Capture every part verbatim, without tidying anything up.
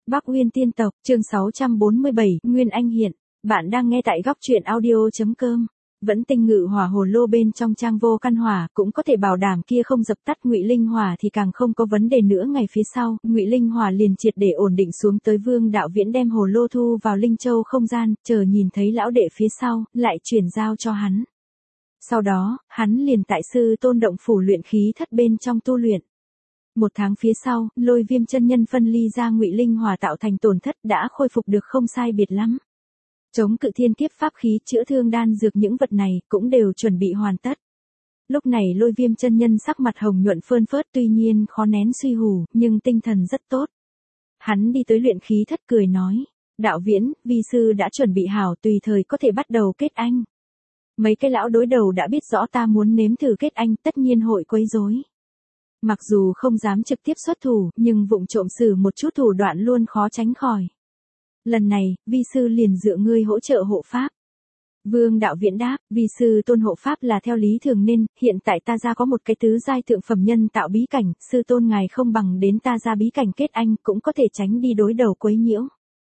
Bắc Uyên Tiên Tộc, chương sáu trăm bốn mươi bảy, Nguyên Anh hiện. Bạn đang nghe tại góc truyện audio.com. Vẫn tinh ngự hỏa hồ lô bên trong trang vô căn hỏa, cũng có thể bảo đảm kia không dập tắt. Ngụy Linh hỏa thì càng không có vấn đề nữa. Ngày phía sau, Ngụy Linh hỏa liền triệt để ổn định xuống tới. Vương Đạo Viễn đem hồ lô thu vào Linh Châu không gian, chờ nhìn thấy lão đệ phía sau, lại chuyển giao cho hắn. Sau đó, hắn liền tại Sư Tôn động phủ luyện khí thất bên trong tu luyện. Một tháng phía sau, Lôi Viêm chân nhân phân ly ra Ngụy Linh hỏa tạo thành tổn thất đã khôi phục được không sai biệt lắm. Chống cự thiên kiếp pháp khí, chữa thương đan dược, những vật này cũng đều chuẩn bị hoàn tất. Lúc này Lôi Viêm chân nhân sắc mặt hồng nhuận phơn phớt, tuy nhiên khó nén suy hù, nhưng tinh thần rất tốt. Hắn đi tới luyện khí thất cười nói: "Đạo Viễn, vi sư đã chuẩn bị hảo, tùy thời có thể bắt đầu kết anh." Mấy cái lão đối đầu đã biết rõ ta muốn nếm thử kết anh, tất nhiên hội quấy rối. Mặc dù không dám trực tiếp xuất thủ, nhưng vụng trộm sử một chút thủ đoạn luôn khó tránh khỏi. Lần này, vi sư liền dựa ngươi hỗ trợ hộ pháp. Vương Đạo Viễn đáp: "Vi sư tôn hộ pháp là theo lý thường nên, hiện tại ta ra có một cái tứ giai thượng phẩm nhân tạo bí cảnh, sư tôn ngài không bằng đến ta ra bí cảnh kết anh, cũng có thể tránh đi đối đầu quấy nhiễu."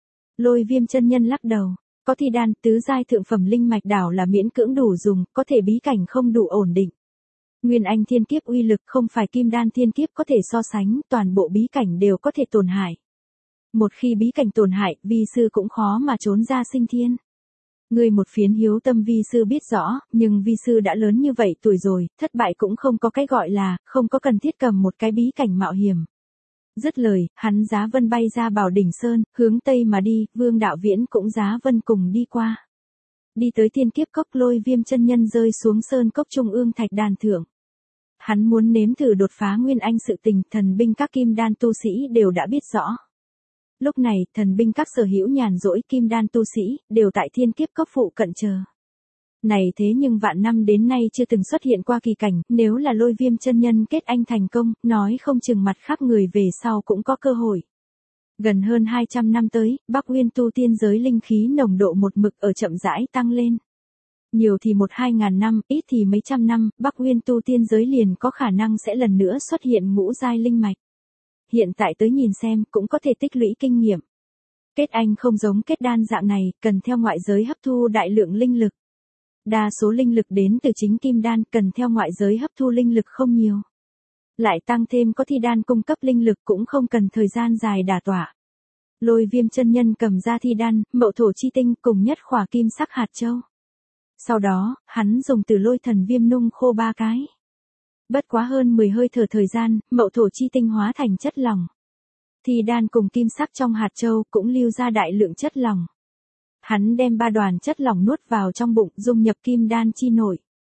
Lôi Viêm chân nhân lắc đầu: "Có thi đan, tứ giai thượng phẩm linh mạch đảo là miễn cưỡng đủ dùng, có thể bí cảnh không đủ ổn định. Nguyên Anh thiên kiếp uy lực không phải kim đan thiên kiếp có thể so sánh, toàn bộ bí cảnh đều có thể tổn hại. Một khi bí cảnh tổn hại, vi sư cũng khó mà trốn ra sinh thiên. Ngươi một phiến hiếu tâm vi sư biết rõ, nhưng vi sư đã lớn như vậy tuổi rồi, thất bại cũng không có cái gọi là, không có cần thiết cầm một cái bí cảnh mạo hiểm." Dứt lời, hắn giá vân bay ra Bảo Đỉnh Sơn, hướng tây mà đi. Vương Đạo Viễn cũng giá vân cùng đi qua. Đi tới thiên kiếp cốc, Lôi Viêm chân nhân rơi xuống sơn cốc trung ương thạch đàn thượng. Hắn muốn nếm thử đột phá Nguyên Anh sự tình, thần binh các kim đan tu sĩ đều đã biết rõ. Lúc này, thần binh các sở hữu nhàn rỗi kim đan tu sĩ, đều tại thiên kiếp cốc phụ cận chờ. Này thế nhưng vạn năm đến nay chưa từng xuất hiện qua kỳ cảnh, nếu là Lôi Viêm chân nhân kết anh thành công, nói không chừng mặt khác người về sau cũng có cơ hội. Gần hơn hai trăm năm tới, Bắc Uyên tu tiên giới linh khí nồng độ một mực ở chậm rãi tăng lên. Nhiều thì một hai ngàn năm, ít thì mấy trăm năm, Bắc Uyên tu tiên giới liền có khả năng sẽ lần nữa xuất hiện ngũ giai linh mạch. Hiện tại tới nhìn xem, cũng có thể tích lũy kinh nghiệm. Kết anh không giống kết đan dạng này, cần theo ngoại giới hấp thu đại lượng linh lực. Đa số linh lực đến từ chính kim đan, cần theo ngoại giới hấp thu linh lực không nhiều. Lại tăng thêm có thi đan cung cấp linh lực cũng không cần thời gian dài đả tỏa. Lôi Viêm chân nhân cầm ra thi đan, mậu thổ chi tinh cùng nhất khỏa kim sắc hạt châu. Sau đó, hắn dùng từ lôi thần viêm nung khô ba cái. Bất quá hơn mười hơi thở thời gian, mậu thổ chi tinh hóa thành chất lỏng. Thi đan cùng kim sắc trong hạt châu cũng lưu ra đại lượng chất lỏng. Hắn đem ba đoàn chất lỏng nuốt vào trong bụng, dung nhập kim đan chi nội.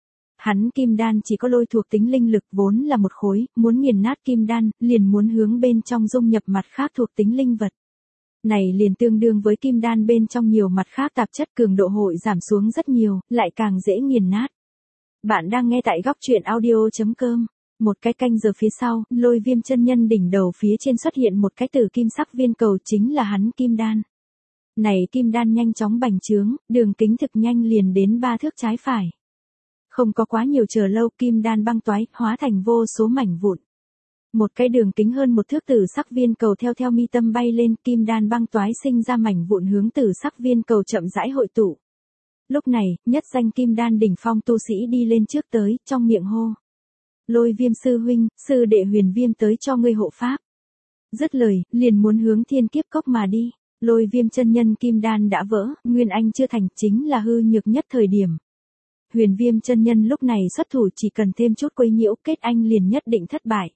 Hắn kim đan chỉ có lôi thuộc tính linh lực, vốn là một khối, muốn nghiền nát kim đan, liền muốn hướng bên trong dung nhập mặt khác thuộc tính linh vật. Này liền tương đương với kim đan bên trong nhiều mặt khác tạp chất, cường độ hội giảm xuống rất nhiều, lại càng dễ nghiền nát. Bạn đang nghe tại góc truyện audio.com. Một cái canh giờ phía sau, Lôi Viêm chân nhân đỉnh đầu phía trên xuất hiện một cái tử kim sắc viên cầu, chính là hắn kim đan. Này kim đan nhanh chóng bành trướng, đường kính thực nhanh liền đến ba thước trái phải. Không có quá nhiều chờ lâu, kim đan băng toái, hóa thành vô số mảnh vụn. Một cái đường kính hơn một thước tử sắc viên cầu theo theo mi tâm bay lên, kim đan băng toái sinh ra mảnh vụn hướng tử sắc viên cầu chậm rãi hội tụ. Lúc này, nhất danh kim đan đỉnh phong tu sĩ đi lên trước tới, trong miệng hô: "Lôi Viêm sư huynh, sư đệ Huyền Viêm tới cho ngươi hộ pháp." Dứt lời, liền muốn hướng thiên kiếp cốc mà đi. Lôi Viêm chân nhân kim đan đã vỡ, Nguyên Anh chưa thành, chính là hư nhược nhất thời điểm. Huyền Viêm chân nhân lúc này xuất thủ chỉ cần thêm chút quấy nhiễu, kết anh liền nhất định thất bại.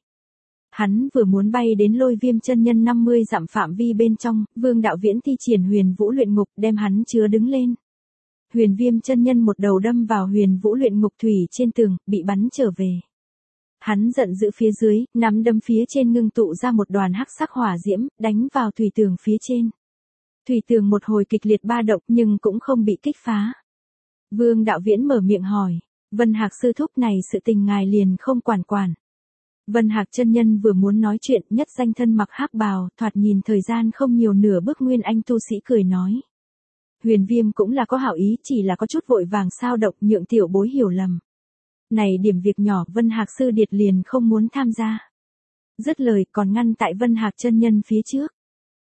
Hắn vừa muốn bay đến Lôi Viêm chân nhân năm mươi dặm phạm vi bên trong, Vương Đạo Viễn thi triển Huyền Vũ luyện ngục đem hắn chứa đứng lên. Huyền Viêm chân nhân một đầu đâm vào Huyền Vũ luyện ngục thủy trên tường, bị bắn trở về. Hắn giận dữ phía dưới, nắm đấm phía trên ngưng tụ ra một đoàn hắc sắc hỏa diễm, đánh vào thủy tường phía trên. Thủy tường một hồi kịch liệt ba động nhưng cũng không bị kích phá. Vương Đạo Viễn mở miệng hỏi: "Vân Hạc sư thúc, này sự tình ngài liền không quản quản?" Vân Hạc chân nhân vừa muốn nói chuyện, nhất danh thân mặc hắc bào, thoạt nhìn thời gian không nhiều nửa bước Nguyên Anh tu sĩ cười nói: "Huyền Viêm cũng là có hảo ý, chỉ là có chút vội vàng sao động, nhượng tiểu bối hiểu lầm. Này điểm việc nhỏ, Vân Hạc sư điệt liền không muốn tham gia." Dứt lời còn ngăn tại Vân Hạc chân nhân phía trước.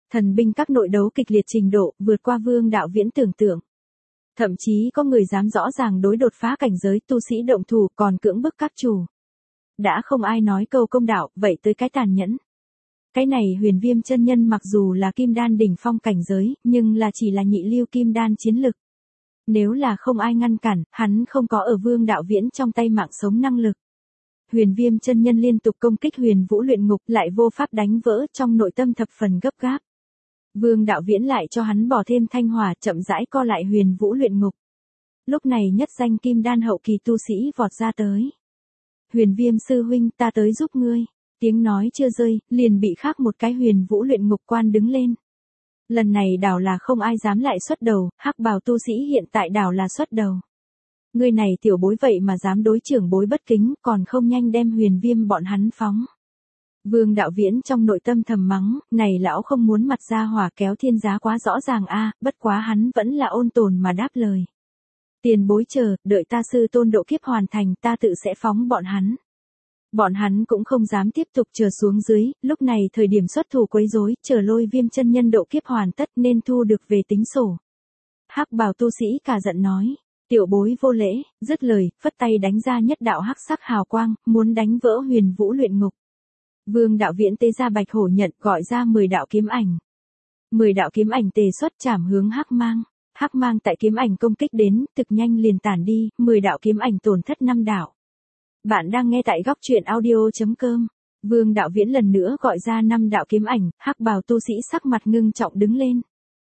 Thần binh các nội đấu kịch liệt trình độ, vượt qua Vương Đạo Viễn tưởng tượng. Thậm chí có người dám rõ ràng đối đột phá cảnh giới tu sĩ động thủ còn cưỡng bức các chủ. Đã không ai nói câu công đạo, vậy tới cái tàn nhẫn. Cái này Huyền Viêm chân nhân mặc dù là kim đan đỉnh phong cảnh giới, nhưng là chỉ là nhị lưu kim đan chiến lực. Nếu là không ai ngăn cản, hắn không có ở Vương Đạo Viễn trong tay mạng sống năng lực. Huyền Viêm chân nhân liên tục công kích Huyền Vũ luyện ngục lại vô pháp đánh vỡ, trong nội tâm thập phần gấp gáp. Vương Đạo Viễn lại cho hắn bỏ thêm thanh hỏa, chậm rãi co lại Huyền Vũ luyện ngục. Lúc này nhất danh kim đan hậu kỳ tu sĩ vọt ra tới. Huyền Viêm sư huynh, ta tới giúp ngươi. Tiếng nói chưa rơi, liền bị khác một cái Huyền Vũ luyện ngục quan đứng lên. Lần này đảo là không ai dám lại xuất đầu, hắc bào tu sĩ hiện tại đảo là xuất đầu. Người này tiểu bối vậy mà dám đối trưởng bối bất kính, còn không nhanh đem Huyền Viêm bọn hắn phóng. Vương Đạo Viễn trong nội tâm thầm mắng, này lão không muốn mặt ra hỏa kéo thiên giá quá rõ ràng a, bất quá hắn vẫn là ôn tồn mà đáp lời. Tiền bối chờ, đợi ta sư tôn độ kiếp hoàn thành, ta tự sẽ phóng bọn hắn. Bọn hắn cũng không dám tiếp tục chờ xuống dưới, lúc này thời điểm xuất thủ quấy rối, chờ Lôi Viêm chân nhân độ kiếp hoàn tất nên thu được về tính sổ. Hắc bào tu sĩ cả giận nói, tiểu bối vô lễ, dứt lời, phất tay đánh ra nhất đạo hắc sắc hào quang, muốn đánh vỡ Huyền Vũ luyện ngục. Vương Đạo Viễn tế ra bạch hổ nhận, gọi ra mười đạo kiếm ảnh. mười đạo kiếm ảnh tề xuất chảm hướng hắc mang. Hắc mang tại kiếm ảnh công kích đến, thực nhanh liền tản đi, mười đạo kiếm ảnh tổn thất năm đạo. Bạn đang nghe tại góc truyện audio chấm com. Vương Đạo Viễn lần nữa gọi ra năm đạo kiếm ảnh, hắc bào tu sĩ sắc mặt ngưng trọng đứng lên.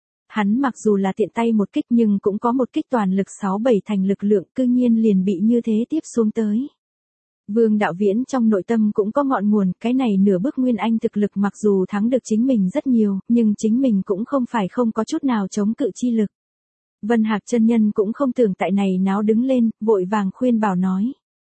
Hắn mặc dù là tiện tay một kích nhưng cũng có một kích toàn lực sáu bảy thành lực lượng, cư nhiên liền bị như thế tiếp xuống tới. Vương Đạo Viễn trong nội tâm cũng có ngọn nguồn, cái này nửa bước nguyên anh thực lực mặc dù thắng được chính mình rất nhiều, nhưng chính mình cũng không phải không có chút nào chống cự chi lực. Vân Hạc chân nhân cũng không tưởng tại này náo đứng lên, vội vàng khuyên bảo nói.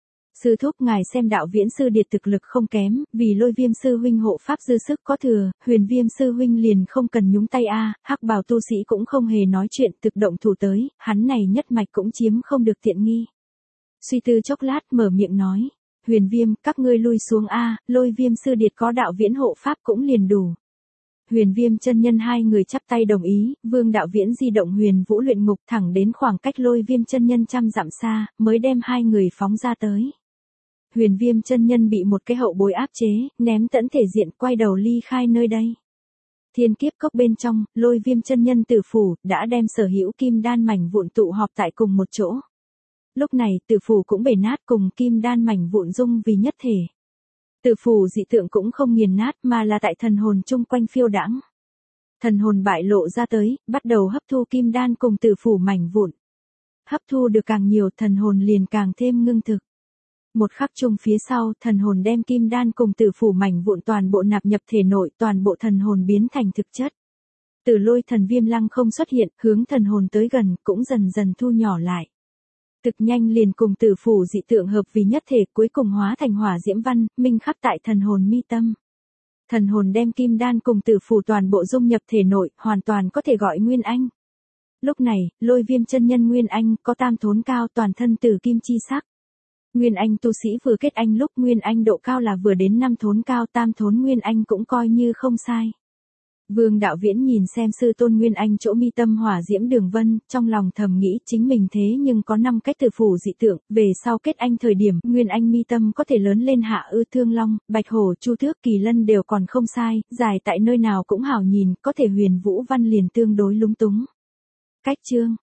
Sư thúc ngài xem Đạo Viễn sư điệt thực lực không kém, vì Lôi Viêm sư huynh hộ pháp dư sức có thừa, Huyền Viêm sư huynh liền không cần nhúng tay a. Hắc bào tu sĩ cũng không hề nói chuyện, thực động thủ tới, hắn này nhất mạch cũng chiếm không được tiện nghi. Suy tư chốc lát mở miệng nói, Huyền Viêm, các ngươi lui xuống a, Lôi Viêm sư điệt có Đạo Viễn hộ pháp cũng liền đủ. Huyền Viêm chân nhân hai người chắp tay đồng ý, Vương Đạo Viễn di động Huyền Vũ luyện ngục thẳng đến khoảng cách Lôi Viêm chân nhân trăm dặm xa, mới đem hai người phóng ra tới. Huyền Viêm chân nhân bị một cái hậu bối áp chế, ném tẫn thể diện, quay đầu ly khai nơi đây. Thiên kiếp cốc bên trong, Lôi Viêm chân nhân tử phủ đã đem sở hữu kim đan mảnh vụn tụ họp tại cùng một chỗ. Lúc này, tử phủ cũng bể nát cùng kim đan mảnh vụn dung vì nhất thể. Tử phủ dị tượng cũng không nghiền nát mà là tại thần hồn chung quanh phiêu đãng. Thần hồn bại lộ ra tới, bắt đầu hấp thu kim đan cùng tử phủ mảnh vụn. Hấp thu được càng nhiều, thần hồn liền càng thêm ngưng thực. Một khắc chung phía sau, thần hồn đem kim đan cùng tử phủ mảnh vụn toàn bộ nạp nhập thể nội, toàn bộ thần hồn biến thành thực chất. Tử lôi thần viêm lăng không xuất hiện, hướng thần hồn tới gần, cũng dần dần thu nhỏ lại. Thực nhanh liền cùng tử phủ dị tượng hợp vì nhất thể, cuối cùng hóa thành hỏa diễm văn, minh khắc tại thần hồn mi tâm. Thần hồn đem kim đan cùng tử phủ toàn bộ dung nhập thể nội, hoàn toàn có thể gọi Nguyên Anh. Lúc này, Lôi Viêm chân nhân Nguyên Anh có tam thốn cao, toàn thân tử kim chi sắc. Nguyên Anh tu sĩ vừa kết anh lúc Nguyên Anh độ cao là vừa đến năm thốn cao, tam thốn Nguyên Anh cũng coi như không sai. Vương Đạo Viễn nhìn xem sư tôn Nguyên Anh chỗ mi tâm hỏa diễm đường vân, trong lòng thầm nghĩ chính mình thế nhưng có năm cách tử phủ dị tượng, về sau kết anh thời điểm, Nguyên Anh mi tâm có thể lớn lên hạ ư thương long, bạch hổ, chu thước, kỳ lân đều còn không sai, dài tại nơi nào cũng hảo nhìn, có thể huyền vũ văn liền tương đối lúng túng. Cách chương